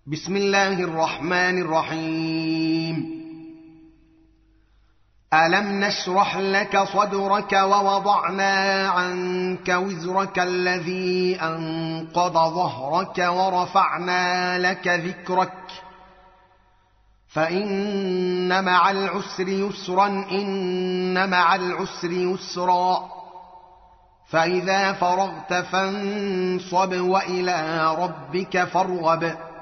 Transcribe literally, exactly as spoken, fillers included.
بسم الله الرحمن الرحيم ألم نشرح لك صدرك ووضعنا عنك وزرك الذي أنقض ظهرك ورفعنا لك ذكرك فإن مع العسر يسرا إن مع العسر يسرا فإذا فرغت فانصب وإلى ربك فارغب